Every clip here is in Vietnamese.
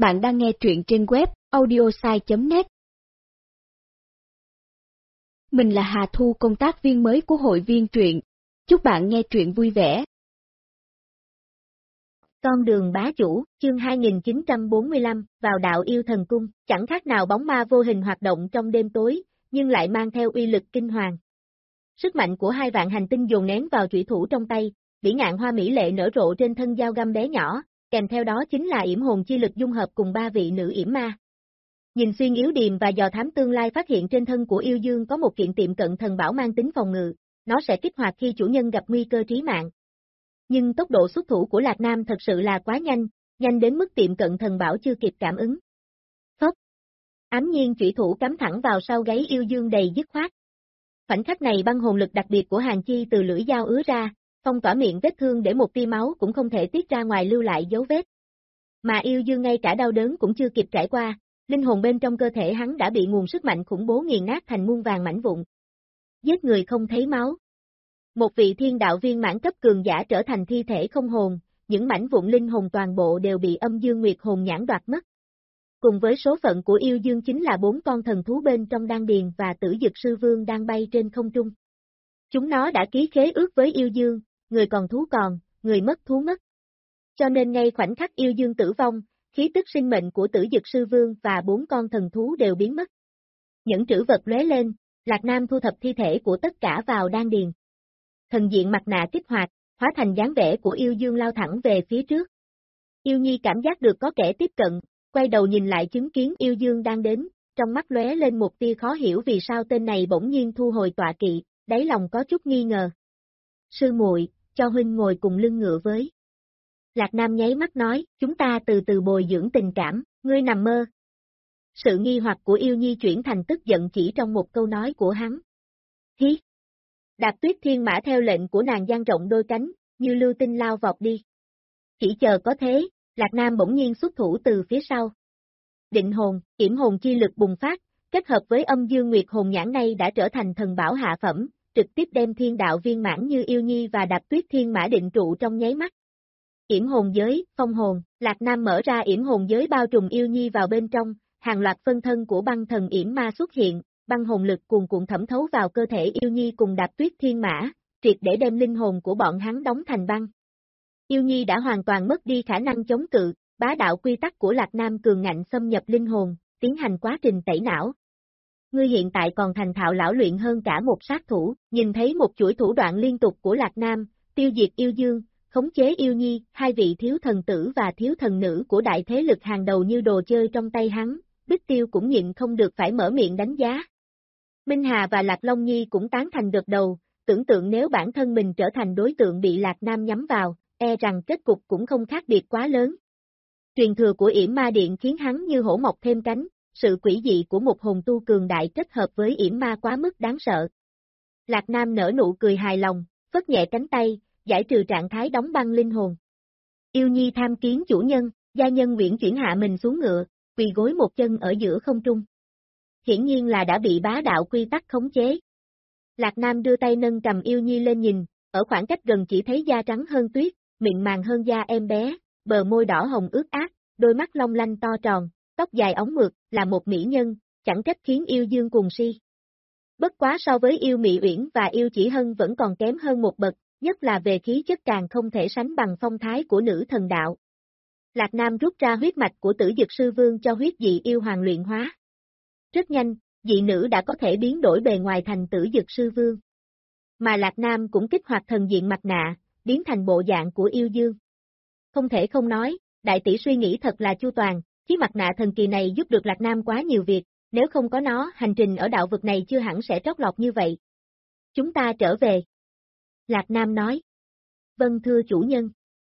Bạn đang nghe truyện trên web audiosai.net. Mình là Hà Thu, công tác viên mới của hội viên truyện. Chúc bạn nghe truyện vui vẻ. Con đường bá chủ, chương 2945, vào đạo yêu thần cung, chẳng khác nào bóng ma vô hình hoạt động trong đêm tối, nhưng lại mang theo uy lực kinh hoàng. Sức mạnh của 2 vạn hành tinh dồn nén vào chủy thủ trong tay, bỉ ngạn hoa mỹ lệ nở rộ trên thân dao găm bé nhỏ, kèm theo đó chính là yểm hồn chi lực dung hợp cùng 3 vị nữ yểm ma. Nhìn xuyên yếu điềm và dò thám tương lai phát hiện trên thân của yêu dương có một kiện tiệm cận thần bảo mang tính phòng ngự, nó sẽ kích hoạt khi chủ nhân gặp nguy cơ trí mạng. Nhưng tốc độ xuất thủ của Lạc Nam thật sự là quá nhanh, nhanh đến mức tiệm cận thần bảo chưa kịp cảm ứng. Phốc! Ám nhiên chủy thủ cắm thẳng vào sau gáy yêu dương đầy dứt khoát. Khoảnh khắc này băng hồn lực đặc biệt của Hàn Chi từ lưỡi dao ứa ra, phong tỏa miệng vết thương để một tia máu cũng không thể tiết ra ngoài lưu lại dấu vết. Mà yêu dương ngay cả đau đớn cũng chưa kịp trải qua, linh hồn bên trong cơ thể hắn đã bị nguồn sức mạnh khủng bố nghiền nát thành muôn vàng mảnh vụn. Giết người không thấy máu. Một vị thiên đạo viên mãn cấp cường giả trở thành thi thể không hồn, những mảnh vụn linh hồn toàn bộ đều bị âm dương nguyệt hồn nhãn đoạt mất. Cùng với số phận của yêu dương chính là 4 con thần thú bên trong đan điền và tử dực sư vương đang bay trên không trung. Chúng nó đã ký khế ước với yêu dương, người còn thú còn, người mất thú mất. Cho nên ngay khoảnh khắc yêu dương tử vong, khí tức sinh mệnh của tử dực sư vương và 4 con thần thú đều biến mất. Những trữ vật lóe lên, Lạc Nam thu thập thi thể của tất cả vào đan điền. Thần diện mặt nạ kích hoạt, hóa thành dáng vẻ của yêu dương lao thẳng về phía trước. Yêu Nhi cảm giác được có kẻ tiếp cận, quay đầu nhìn lại chứng kiến yêu dương đang đến, trong mắt lóe lên một tia khó hiểu vì sao tên này bỗng nhiên thu hồi tọa kỵ, đáy lòng có chút nghi ngờ. Sư muội, cho huynh ngồi cùng lưng ngựa với. Lạc Nam nháy mắt nói, chúng ta từ từ bồi dưỡng tình cảm, ngươi nằm mơ. Sự nghi hoặc của yêu Nhi chuyển thành tức giận chỉ trong một câu nói của hắn. Hí! Đạp Tuyết Thiên Mã theo lệnh của nàng dang rộng đôi cánh, như lưu tinh lao vọt đi. Chỉ chờ có thế, Lạc Nam bỗng nhiên xuất thủ từ phía sau. Định hồn, yểm hồn chi lực bùng phát, kết hợp với âm dương nguyệt hồn nhãn này đã trở thành thần bảo hạ phẩm, trực tiếp đem thiên đạo viên mãn như yêu Nhi và Đạp Tuyết Thiên Mã định trụ trong nháy mắt. Yểm hồn giới, phong hồn, Lạc Nam mở ra yểm hồn giới bao trùm yêu Nhi vào bên trong, hàng loạt phân thân của băng thần yểm ma xuất hiện, băng hồn lực cuồn cuộn thẩm thấu vào cơ thể yêu Nhi cùng Đạp Tuyết Thiên Mã, triệt để đem linh hồn của bọn hắn đóng thành băng. Yêu Nhi đã hoàn toàn mất đi khả năng chống cự, bá đạo quy tắc của Lạc Nam cường ngạnh xâm nhập linh hồn, tiến hành quá trình tẩy não. Ngươi hiện tại còn thành thạo lão luyện hơn cả một sát thủ, nhìn thấy một chuỗi thủ đoạn liên tục của Lạc Nam, tiêu diệt yêu dương, khống chế yêu Nhi, 2 vị thiếu thần tử và thiếu thần nữ của đại thế lực hàng đầu như đồ chơi trong tay hắn, Bích Tiêu cũng nhịn không được phải mở miệng đánh giá. Minh Hà và Lạc Long Nhi cũng tán thành gật đầu, tưởng tượng nếu bản thân mình trở thành đối tượng bị Lạc Nam nhắm vào, e rằng kết cục cũng không khác biệt quá lớn. Truyền thừa của yểm ma điện khiến hắn như hổ mọc thêm cánh, sự quỷ dị của một hồn tu cường đại kết hợp với yểm ma quá mức đáng sợ. Lạc Nam nở nụ cười hài lòng, phất nhẹ cánh tay, giải trừ trạng thái đóng băng linh hồn. Yêu Nhi tham kiến chủ nhân, gia nhân uyển chuyển hạ mình xuống ngựa, quỳ gối một chân ở giữa không trung. Hiển nhiên là đã bị bá đạo quy tắc khống chế. Lạc Nam đưa tay nâng cầm yêu Nhi lên nhìn, ở khoảng cách gần chỉ thấy da trắng hơn tuyết, mịn màng hơn da em bé, bờ môi đỏ hồng ướt át, đôi mắt long lanh to tròn, tóc dài óng mượt, là một mỹ nhân, chẳng trách khiến yêu dương cùng si. Bất quá so với yêu Mị Uyển và yêu Chỉ Hân vẫn còn kém hơn một bậc, nhất là về khí chất càng không thể sánh bằng phong thái của nữ thần đạo. Lạc Nam rút ra huyết mạch của tử dực sư vương cho huyết dị yêu hoàng luyện hóa. Rất nhanh, dị nữ đã có thể biến đổi bề ngoài thành tử dực sư vương. Mà Lạc Nam cũng kích hoạt thần diện mặt nạ, biến thành bộ dạng của yêu dương. Không thể không nói, đại tỷ suy nghĩ thật là chu toàn, chiếc mặt nạ thần kỳ này giúp được Lạc Nam quá nhiều việc, nếu không có nó, hành trình ở đạo vực này chưa hẳn sẽ trót lọt như vậy. Chúng ta trở về. Lạc Nam nói. Vâng thưa chủ nhân.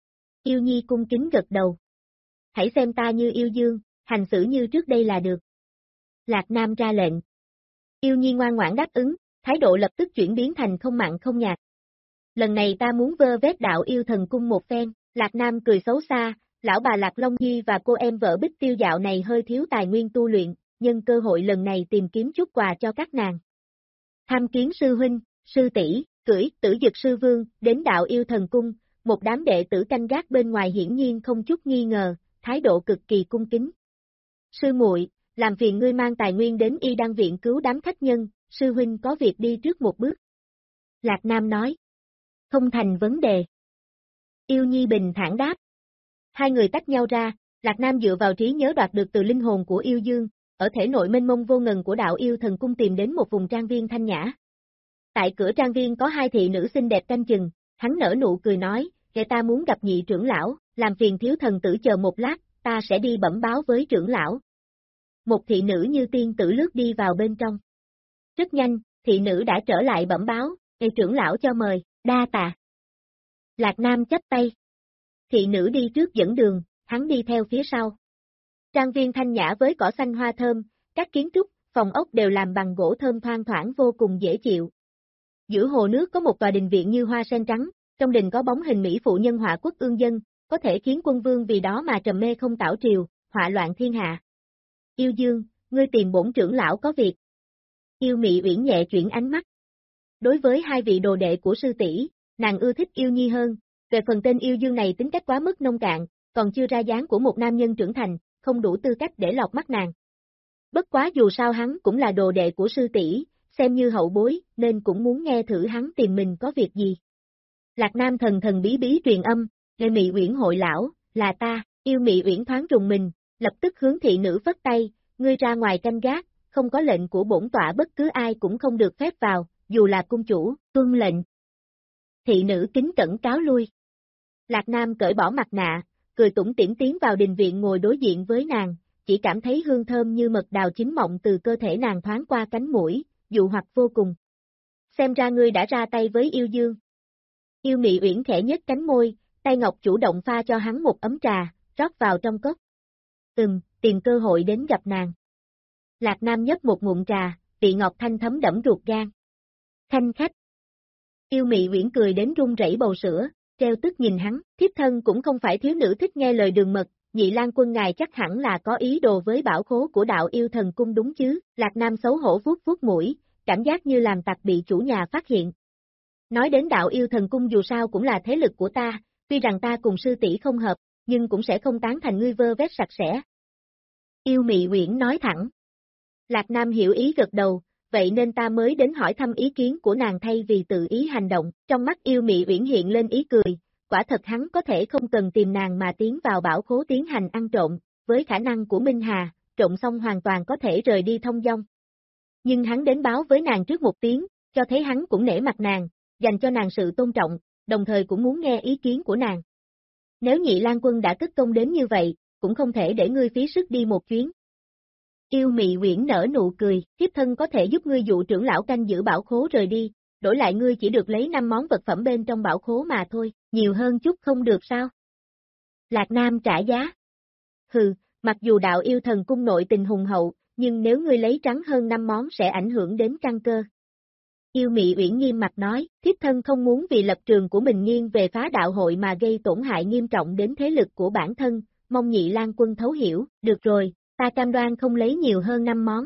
Yêu Nhi cung kính gật đầu. Hãy xem ta như yêu dương, hành xử như trước đây là được. Lạc Nam ra lệnh. Yêu Nhi ngoan ngoãn đáp ứng, thái độ lập tức chuyển biến thành không mặn không nhạt. Lần này ta muốn vơ vét đạo yêu thần cung một phen, Lạc Nam cười xấu xa, lão bà Lạc Long Nhi và cô em vợ Bích Tiêu dạo này hơi thiếu tài nguyên tu luyện, nhân cơ hội lần này tìm kiếm chút quà cho các nàng. Tham kiến sư huynh, sư tỷ, cưỡi tử dực sư vương, đến đạo yêu thần cung, một đám đệ tử canh gác bên ngoài hiển nhiên không chút nghi ngờ, thái độ cực kỳ cung kính. Sư muội, làm phiền ngươi mang tài nguyên đến Y Đan viện cứu đám khách nhân, sư huynh có việc đi trước một bước. Lạc Nam nói. Không thành vấn đề. Yêu Nhi bình thản đáp. Hai người tách nhau ra, Lạc Nam dựa vào trí nhớ đoạt được từ linh hồn của yêu dương, ở thể nội mênh mông vô ngần của đạo yêu thần cung tìm đến một vùng trang viên thanh nhã. Tại cửa trang viên có hai thị nữ xinh đẹp canh chừng, hắn nở nụ cười nói, kẻ ta muốn gặp nhị trưởng lão, làm phiền thiếu thần tử chờ một lát, ta sẽ đi bẩm báo với trưởng lão. Một thị nữ như tiên tử lướt đi vào bên trong. Rất nhanh, thị nữ đã trở lại bẩm báo, trưởng lão cho mời, đa tạ. Lạc Nam chắp tay. Thị nữ đi trước dẫn đường, hắn đi theo phía sau. Trang viên thanh nhã với cỏ xanh hoa thơm, các kiến trúc, phòng ốc đều làm bằng gỗ thơm thoang thoảng vô cùng dễ chịu. Giữa hồ nước có một tòa đình viện như hoa sen trắng, trong đình có bóng hình mỹ phụ nhân họa quốc ương dân, có thể khiến quân vương vì đó mà trầm mê không tảo triều, họa loạn thiên hạ. Yêu Dương, ngươi tìm bổn trưởng lão có việc. Yêu Mị Uyển nhẹ chuyển ánh mắt. Đối với hai vị đồ đệ của sư tỷ, nàng ưa thích Yêu Nhi hơn, về phần tên Yêu Dương này tính cách quá mức nông cạn, còn chưa ra dáng của một nam nhân trưởng thành, không đủ tư cách để lọt mắt nàng. Bất quá dù sao hắn cũng là đồ đệ của sư tỷ, xem như hậu bối, nên cũng muốn nghe thử hắn tìm mình có việc gì. Lạc Nam thần thần bí bí truyền âm, Lê Mị Uyển hội lão, là ta. Yêu Mị Uyển thoáng rùng mình, lập tức hướng thị nữ phất tay, ngươi ra ngoài canh gác, không có lệnh của bổn tọa bất cứ ai cũng không được phép vào, dù là cung chủ, tuân lệnh. Thị nữ kính cẩn cáo lui. Lạc Nam cởi bỏ mặt nạ, cười tủm tỉm tiến vào đình viện ngồi đối diện với nàng, chỉ cảm thấy hương thơm như mật đào chín mọng từ cơ thể nàng thoáng qua cánh mũi, dụ hoặc vô cùng. Xem ra ngươi đã ra tay với Yêu Dương. Yêu Mị Uyển khẽ nhếch cánh môi, tay ngọc chủ động pha cho hắn một ấm trà, rót vào trong cốc. Tìm cơ hội đến gặp nàng. Lạc Nam nhấp một ngụm trà, vị ngọt thanh thấm đẫm ruột gan. Khanh khách. Yêu Mị Uyển cười đến run rẩy bầu sữa, treo tức nhìn hắn, thiếp thân cũng không phải thiếu nữ thích nghe lời đường mật, Nhị Lang quân ngài chắc hẳn là có ý đồ với bảo khố của đạo yêu thần cung đúng chứ. Lạc Nam xấu hổ vuốt vuốt mũi, cảm giác như làm tặc bị chủ nhà phát hiện. Nói đến đạo yêu thần cung dù sao cũng là thế lực của ta, tuy rằng ta cùng sư tỷ không hợp, nhưng cũng sẽ không tán thành ngươi vơ vét sạch sẽ. Yêu Mị Uyển nói thẳng. Lạc Nam hiểu ý gật đầu, vậy nên ta mới đến hỏi thăm ý kiến của nàng thay vì tự ý hành động. Trong mắt Yêu Mị Uyển hiện lên ý cười, quả thật hắn có thể không cần tìm nàng mà tiến vào bảo khố tiến hành ăn trộm, với khả năng của Minh Hà, trộm xong hoàn toàn có thể rời đi thông dong. Nhưng hắn đến báo với nàng trước một tiếng, cho thấy hắn cũng nể mặt nàng, dành cho nàng sự tôn trọng, đồng thời cũng muốn nghe ý kiến của nàng. Nếu Nhị Lang quân đã cất công đến như vậy, cũng không thể để ngươi phí sức đi một chuyến. Yêu Mị Uyển nở nụ cười, thiếp thân có thể giúp ngươi dụ trưởng lão canh giữ bảo khố rời đi, đổi lại ngươi chỉ được lấy 5 món vật phẩm bên trong bảo khố mà thôi, nhiều hơn chút không được sao? Lạc Nam trả giá. Hừ, mặc dù đạo yêu thần cung nội tình hùng hậu, nhưng nếu ngươi lấy trắng hơn 5 món sẽ ảnh hưởng đến căn cơ. Yêu Mị Uyển nghiêm mặt nói, thiếp thân không muốn vì lập trường của mình nghiêng về phá đạo hội mà gây tổn hại nghiêm trọng đến thế lực của bản thân, mong Nhị Lang quân thấu hiểu, được rồi, ta cam đoan không lấy nhiều hơn 5 món.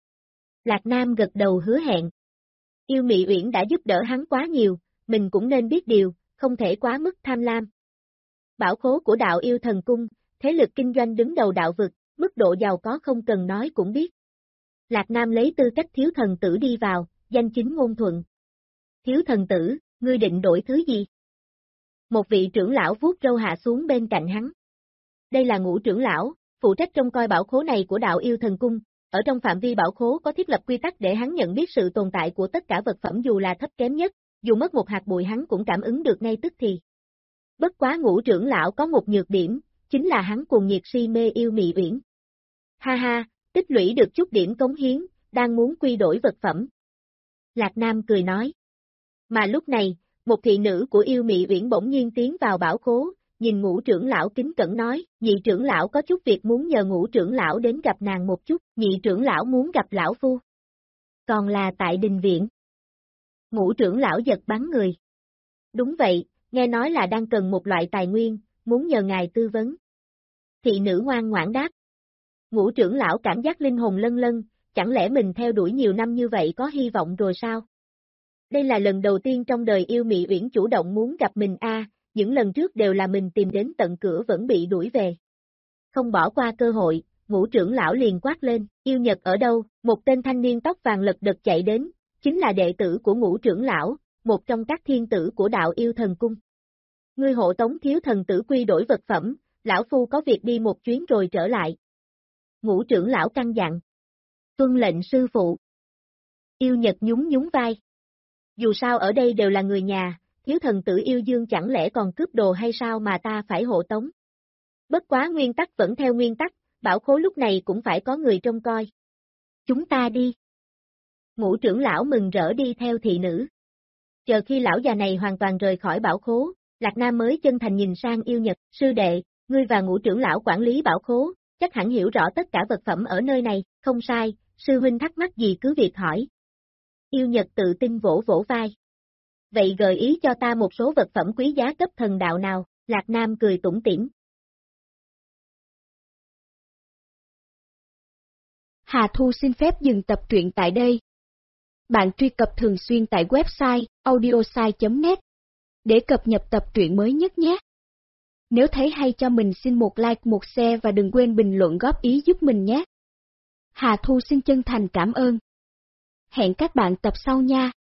Lạc Nam gật đầu hứa hẹn. Yêu Mị Uyển đã giúp đỡ hắn quá nhiều, mình cũng nên biết điều, không thể quá mức tham lam. Bảo khố của đạo yêu thần cung, thế lực kinh doanh đứng đầu đạo vực, mức độ giàu có không cần nói cũng biết. Lạc Nam lấy tư cách thiếu thần tử đi vào, danh chính ngôn thuận. Thiếu thần tử, ngươi định đổi thứ gì? Một vị trưởng lão vuốt râu hạ xuống bên cạnh hắn. Đây là Ngũ trưởng lão, phụ trách trông coi bảo khố này của đạo yêu thần cung, ở trong phạm vi bảo khố có thiết lập quy tắc để hắn nhận biết sự tồn tại của tất cả vật phẩm dù là thấp kém nhất, dù mất một hạt bụi hắn cũng cảm ứng được ngay tức thì. Bất quá Ngũ trưởng lão có một nhược điểm, chính là hắn cuồng nhiệt si mê Yêu Mị Uyển. Ha ha, tích lũy được chút điểm cống hiến, đang muốn quy đổi vật phẩm. Lạc Nam cười nói. Mà lúc này, một thị nữ của Yêu Mị Uyển bỗng nhiên tiến vào bảo khố, nhìn Ngũ trưởng lão kính cẩn nói, nhị trưởng lão có chút việc muốn nhờ Ngũ trưởng lão đến gặp nàng một chút, nhị trưởng lão muốn gặp lão phu. Còn là tại đình viện. Ngũ trưởng lão giật bắn người. Đúng vậy, nghe nói là đang cần một loại tài nguyên, muốn nhờ ngài tư vấn. Thị nữ ngoan ngoãn đáp. Ngũ trưởng lão cảm giác linh hồn lân lân, chẳng lẽ mình theo đuổi nhiều năm như vậy có hy vọng rồi sao? Đây là lần đầu tiên trong đời Yêu Mị Uyển chủ động muốn gặp mình những lần trước đều là mình tìm đến tận cửa vẫn bị đuổi về. Không bỏ qua cơ hội, Ngũ trưởng lão liền quát lên, yêu Nhật ở đâu? Một tên thanh niên tóc vàng lật đật chạy đến, chính là đệ tử của Ngũ trưởng lão, một trong các thiên tử của đạo yêu thần cung. Ngươi hộ tống thiếu thần tử quy đổi vật phẩm, lão phu có việc đi một chuyến rồi trở lại. Ngũ trưởng lão căn dặn. Tuân lệnh sư phụ. Yêu Nhật nhún nhún vai. Dù sao ở đây đều là người nhà, thiếu thần tử yêu dương chẳng lẽ còn cướp đồ hay sao mà ta phải hộ tống. Bất quá nguyên tắc vẫn theo nguyên tắc, bảo khố lúc này cũng phải có người trông coi. Chúng ta đi. Ngũ trưởng lão mừng rỡ đi theo thị nữ. Chờ khi lão già này hoàn toàn rời khỏi bảo khố, Lạc Nam mới chân thành nhìn sang yêu Nhật, sư đệ, ngươi và ngũ trưởng lão quản lý bảo khố, chắc hẳn hiểu rõ tất cả vật phẩm ở nơi này, không sai, sư huynh thắc mắc gì cứ việc hỏi. Yêu Nhật tự tin vỗ vỗ vai. Vậy gợi ý cho ta một số vật phẩm quý giá cấp thần đạo nào, Lạc Nam cười tủm tỉm. Hà Thu xin phép dừng tập truyện tại đây. Bạn truy cập thường xuyên tại website audiosai.net để cập nhật tập truyện mới nhất nhé. Nếu thấy hay cho mình xin một like một share và đừng quên bình luận góp ý giúp mình nhé. Hà Thu xin chân thành cảm ơn. Hẹn các bạn tập sau nha.